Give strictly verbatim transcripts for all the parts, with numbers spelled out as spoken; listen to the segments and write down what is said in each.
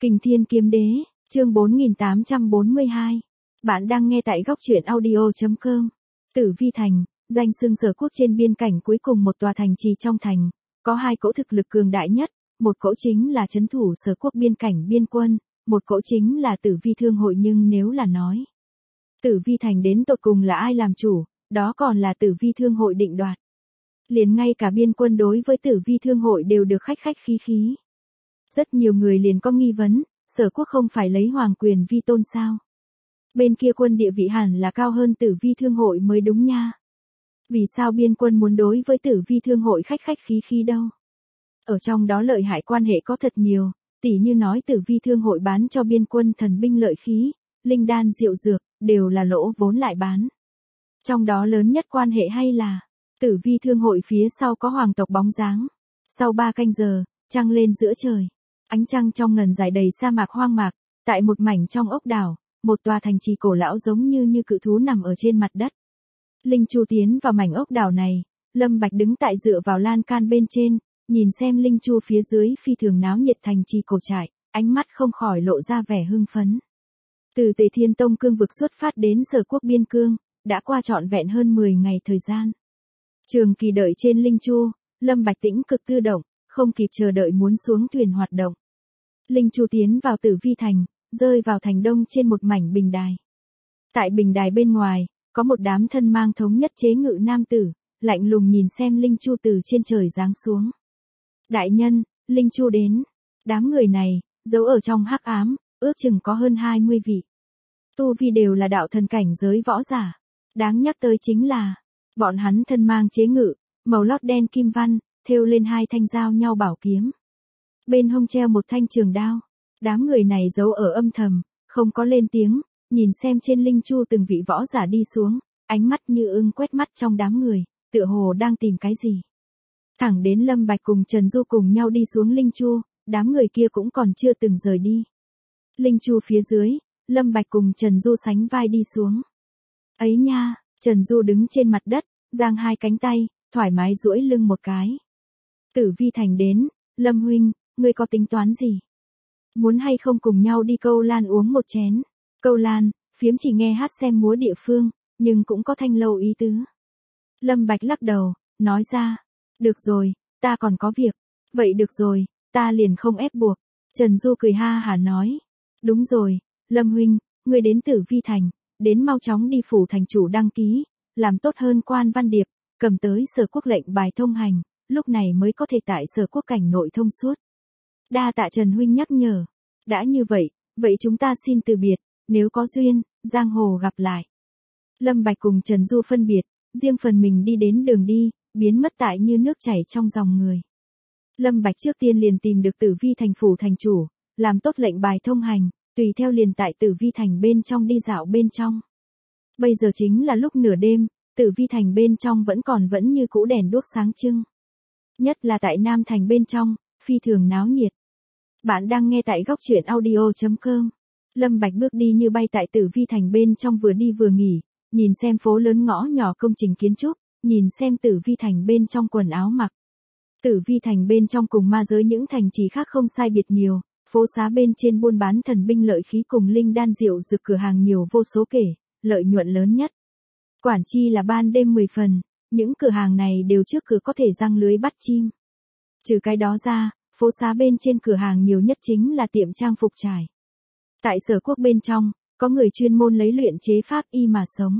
Kình Thiên Kiếm Đế, chương bốn nghìn tám trăm bốn mươi hai. Bạn đang nghe tại góc truyện audio chấm com. Tử Vi Thành, danh xưng Sở Quốc trên biên cảnh cuối cùng một tòa thành trì trong thành, có hai cỗ thực lực cường đại nhất, một cỗ chính là trấn thủ Sở Quốc biên cảnh biên quân, một cỗ chính là Tử Vi Thương hội, nhưng nếu là nói Tử Vi Thành đến tột cùng là ai làm chủ, đó còn là Tử Vi Thương hội định đoạt. Liền ngay cả biên quân đối với Tử Vi Thương hội đều được khách khách khí khí. Rất nhiều người liền có nghi vấn, Sở Quốc không phải lấy hoàng quyền vi tôn sao? Bên kia quân địa vị hẳn là cao hơn Tử Vi Thương hội mới đúng nha. Vì sao biên quân muốn đối với Tử Vi Thương hội khách khách khí khí đâu? Ở trong đó lợi hại quan hệ có thật nhiều, tỉ như nói Tử Vi Thương hội bán cho biên quân thần binh lợi khí, linh đan diệu dược, đều là lỗ vốn lại bán. Trong đó lớn nhất quan hệ hay là Tử Vi Thương hội phía sau có hoàng tộc bóng dáng. Sau ba canh giờ, trăng lên giữa trời. Ánh trăng trong ngần dài đầy sa mạc hoang mạc, tại một mảnh trong ốc đảo, một tòa thành trì cổ lão giống như như cự thú nằm ở trên mặt đất. Linh Chu tiến vào mảnh ốc đảo này, Lâm Bạch đứng tại dựa vào lan can bên trên, nhìn xem Linh Chu phía dưới phi thường náo nhiệt thành trì cổ trại, ánh mắt không khỏi lộ ra vẻ hưng phấn. Từ Tề Thiên Tông cương vực xuất phát đến Sở Quốc biên cương, đã qua trọn vẹn hơn mười ngày thời gian. Trường kỳ đợi trên Linh Chu, Lâm Bạch tĩnh cực tự động, không kịp chờ đợi muốn xuống thuyền hoạt động. Linh Chu tiến vào Tử Vi Thành, rơi vào thành đông trên một mảnh bình đài. Tại bình đài bên ngoài, có một đám thân mang thống nhất chế ngự nam tử, lạnh lùng nhìn xem Linh Chu từ trên trời giáng xuống. Đại nhân, Linh Chu đến. Đám người này, giấu ở trong hắc ám, ước chừng có hơn hai mươi vị. Tu vi đều là đạo thần cảnh giới võ giả. Đáng nhắc tới chính là, bọn hắn thân mang chế ngự, màu lót đen kim văn, thêu lên hai thanh giao nhau bảo kiếm. Bên hông treo một thanh trường đao. Đám người này giấu ở âm thầm, không có lên tiếng, nhìn xem trên Linh Chu từng vị võ giả đi xuống, ánh mắt như ưng quét mắt trong đám người, tựa hồ đang tìm cái gì. Thẳng đến Lâm Bạch cùng Trần Du cùng nhau đi xuống Linh Chu, đám người kia cũng còn chưa từng rời đi. Linh Chu phía dưới, Lâm Bạch cùng Trần Du sánh vai đi xuống. Ấy nha, Trần Du đứng trên mặt đất, giang hai cánh tay, thoải mái duỗi lưng một cái. Tử Vi Thành đến, Lâm huynh, ngươi có tính toán gì? Muốn hay không cùng nhau đi Câu Lan uống một chén? Câu Lan, phiếm chỉ nghe hát xem múa địa phương, nhưng cũng có thanh lâu ý tứ. Lâm Bạch lắc đầu, nói ra, được rồi, ta còn có việc. Vậy được rồi, ta liền không ép buộc. Trần Du cười ha hả nói, đúng rồi, Lâm huynh, ngươi đến Tử Vi Thành, đến mau chóng đi phủ thành chủ đăng ký, làm tốt hơn quan văn điệp, cầm tới Sở Quốc lệnh bài thông hành, lúc này mới có thể tại Sở Quốc cảnh nội thông suốt. Đa tạ Trần huynh nhắc nhở. Đã như vậy, vậy chúng ta xin từ biệt, nếu có duyên, giang hồ gặp lại. Lâm Bạch cùng Trần Du phân biệt, riêng phần mình đi đến đường đi, biến mất tại như nước chảy trong dòng người. Lâm Bạch trước tiên liền tìm được Tử Vi Thành phủ thành chủ, làm tốt lệnh bài thông hành, tùy theo liền tại Tử Vi Thành bên trong đi dạo bên trong. Bây giờ chính là lúc nửa đêm, Tử Vi Thành bên trong vẫn còn vẫn như cũ đèn đuốc sáng trưng. Nhất là tại Nam Thành bên trong, phi thường náo nhiệt. Bạn đang nghe tại góc truyện audio chấm com. Lâm Bạch bước đi như bay tại Tử Vi Thành bên trong, vừa đi vừa nghỉ, nhìn xem phố lớn ngõ nhỏ công trình kiến trúc, nhìn xem Tử Vi Thành bên trong quần áo mặc. Tử Vi Thành bên trong cùng ma giới những thành trì khác không sai biệt nhiều, phố xá bên trên buôn bán thần binh lợi khí cùng linh đan rượu dược cửa hàng nhiều vô số kể, lợi nhuận lớn nhất. Quản chi là ban đêm mười phần, những cửa hàng này đều trước cửa có thể giăng lưới bắt chim. Trừ cái đó ra, phố xá bên trên cửa hàng nhiều nhất chính là tiệm trang phục trải. Tại Sở Quốc bên trong, có người chuyên môn lấy luyện chế pháp y mà sống.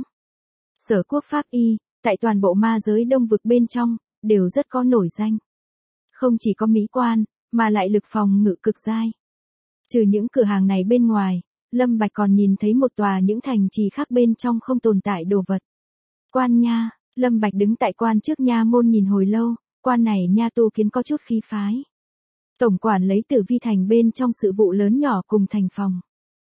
Sở Quốc pháp y, tại toàn bộ ma giới đông vực bên trong, đều rất có nổi danh. Không chỉ có mỹ quan, mà lại lực phòng ngự cực giai. Trừ những cửa hàng này bên ngoài, Lâm Bạch còn nhìn thấy một tòa những thành trì khác bên trong không tồn tại đồ vật. Quan nha, Lâm Bạch đứng tại quan trước nha môn nhìn hồi lâu, quan này nha tu kiến có chút khí phái. Tổng quản lấy Tử Vi Thành bên trong sự vụ lớn nhỏ cùng thành phòng.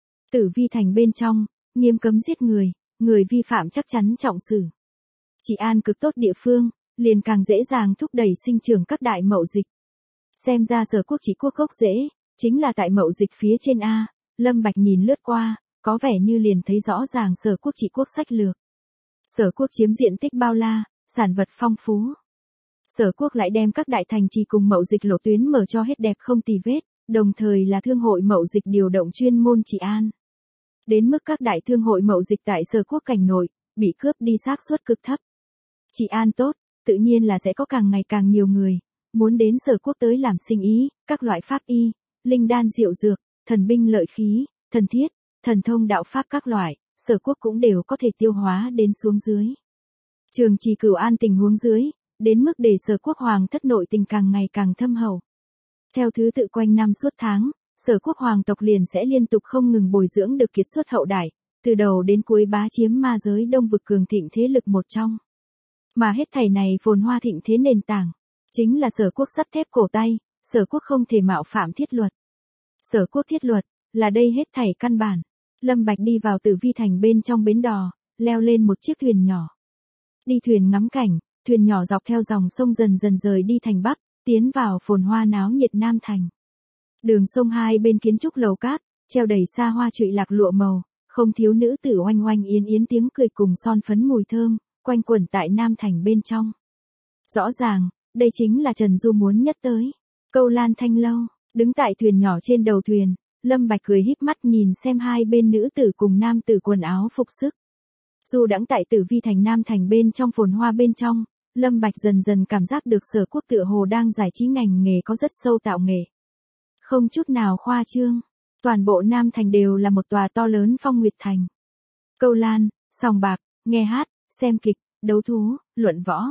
Tử Vi Thành bên trong, nghiêm cấm giết người, người vi phạm chắc chắn trọng xử. Trị an cực tốt địa phương, liền càng dễ dàng thúc đẩy sinh trưởng các đại mậu dịch. Xem ra Sở Quốc chỉ quốc gốc rễ, chính là tại mậu dịch phía trên A. Lâm Bạch nhìn lướt qua, có vẻ như liền thấy rõ ràng Sở Quốc chỉ quốc sách lược. Sở Quốc chiếm diện tích bao la, sản vật phong phú. Sở Quốc lại đem các đại thành trì cùng mậu dịch lộ tuyến mở cho hết đẹp không tì vết, đồng thời là thương hội mậu dịch điều động chuyên môn trị an. Đến mức các đại thương hội mậu dịch tại Sở Quốc cảnh nội, bị cướp đi xác suất cực thấp. Trị an tốt, tự nhiên là sẽ có càng ngày càng nhiều người, muốn đến Sở Quốc tới làm sinh ý, các loại pháp y, linh đan diệu dược, thần binh lợi khí, thần thiết, thần thông đạo pháp các loại, Sở Quốc cũng đều có thể tiêu hóa đến xuống dưới. Trường Trì Cửu An tình huống dưới, đến mức để Sở Quốc hoàng thất nội tình càng ngày càng thâm hậu. Theo thứ tự quanh năm suốt tháng, Sở Quốc hoàng tộc liền sẽ liên tục không ngừng bồi dưỡng được kiệt xuất hậu đại, từ đầu đến cuối bá chiếm ma giới đông vực cường thịnh thế lực một trong. Mà hết thảy này phồn hoa thịnh thế nền tảng, chính là Sở Quốc sắt thép cổ tay, Sở Quốc không thể mạo phạm thiết luật. Sở Quốc thiết luật, là đây hết thảy căn bản. Lâm Bạch đi vào Tử Vi thành bên trong bến đò, leo lên một chiếc thuyền nhỏ. Đi thuyền ngắm cảnh, thuyền nhỏ dọc theo dòng sông dần dần rời đi thành Bắc, tiến vào phồn hoa náo nhiệt Nam thành. Đường sông hai bên kiến trúc lầu cát, treo đầy xa hoa trụy lạc lụa màu, không thiếu nữ tử oanh oanh yến yến tiếng cười cùng son phấn mùi thơm, quanh quẩn tại Nam thành bên trong. Rõ ràng, đây chính là Trần Du muốn nhất tới. Câu Lan Thanh lâu, đứng tại thuyền nhỏ trên đầu thuyền, Lâm Bạch cười híp mắt nhìn xem hai bên nữ tử cùng nam tử quần áo phục sức. Dù đãng tại Tử Vi thành Nam thành bên trong phồn hoa bên trong, Lâm Bạch dần dần cảm giác được Sở Quốc tựa hồ đang giải trí ngành nghề có rất sâu tạo nghệ. Không chút nào khoa trương, toàn bộ Nam thành đều là một tòa to lớn Phong Nguyệt thành. Câu lan, sòng bạc, nghe hát, xem kịch, đấu thú, luận võ,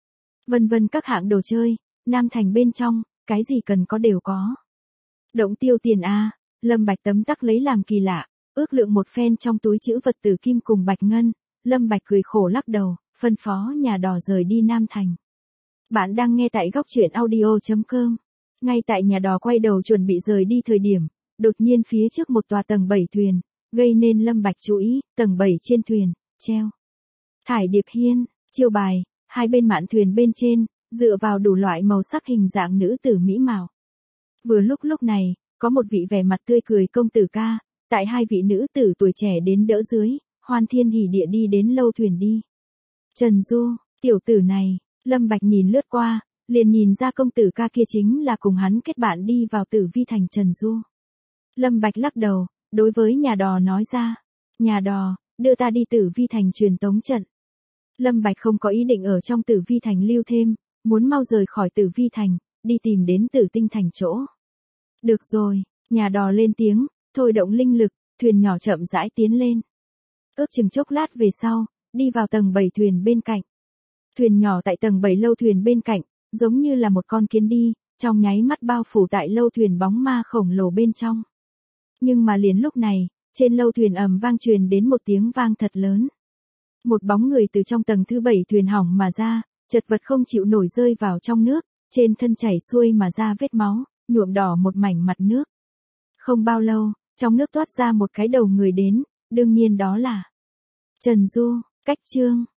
vân vân các hạng đồ chơi, Nam thành bên trong, cái gì cần có đều có. Động tiêu tiền a, Lâm Bạch tấm tắc lấy làm kỳ lạ, ước lượng một phen trong túi trữ vật tử kim cùng bạch ngân, Lâm Bạch cười khổ lắc đầu, phân phó nhà đò rời đi Nam thành. Bạn đang nghe tại góc truyện audio chấm com. Ngay tại nhà đò quay đầu chuẩn bị rời đi thời điểm, đột nhiên phía trước một tòa tầng bảy thuyền, gây nên Lâm Bạch chú ý, tầng bảy trên thuyền, treo Thải Điệp Hiên, chiêu bài, hai bên mạn thuyền bên trên, dựa vào đủ loại màu sắc hình dạng nữ tử mỹ mạo. Vừa lúc lúc này, có một vị vẻ mặt tươi cười công tử ca, tại hai vị nữ tử tuổi trẻ đến đỡ dưới, hoan thiên hỉ địa đi đến lâu thuyền đi. Trần Du, tiểu tử này, Lâm Bạch nhìn lướt qua, liền nhìn ra công tử ca kia chính là cùng hắn kết bạn đi vào Tử Vi thành Trần Du. Lâm Bạch lắc đầu, đối với nhà đò nói ra, nhà đò, đưa ta đi Tử Vi thành truyền tống trận. Lâm Bạch không có ý định ở trong Tử Vi thành lưu thêm, muốn mau rời khỏi Tử Vi thành, đi tìm đến Tử Tinh thành chỗ. Được rồi, nhà đò lên tiếng, thôi động linh lực, thuyền nhỏ chậm rãi tiến lên. Ước chừng chốc lát về sau, đi vào tầng bảy thuyền bên cạnh. Thuyền nhỏ tại tầng bảy lâu thuyền bên cạnh, giống như là một con kiến đi, trong nháy mắt bao phủ tại lâu thuyền bóng ma khổng lồ bên trong. Nhưng mà liền lúc này, trên lâu thuyền ầm vang truyền đến một tiếng vang thật lớn. Một bóng người từ trong tầng thứ bảy thuyền hỏng mà ra, chật vật không chịu nổi rơi vào trong nước, trên thân chảy xuôi mà ra vết máu, nhuộm đỏ một mảnh mặt nước. Không bao lâu, trong nước toát ra một cái đầu người đến, đương nhiên đó là Trần Du. Cách chương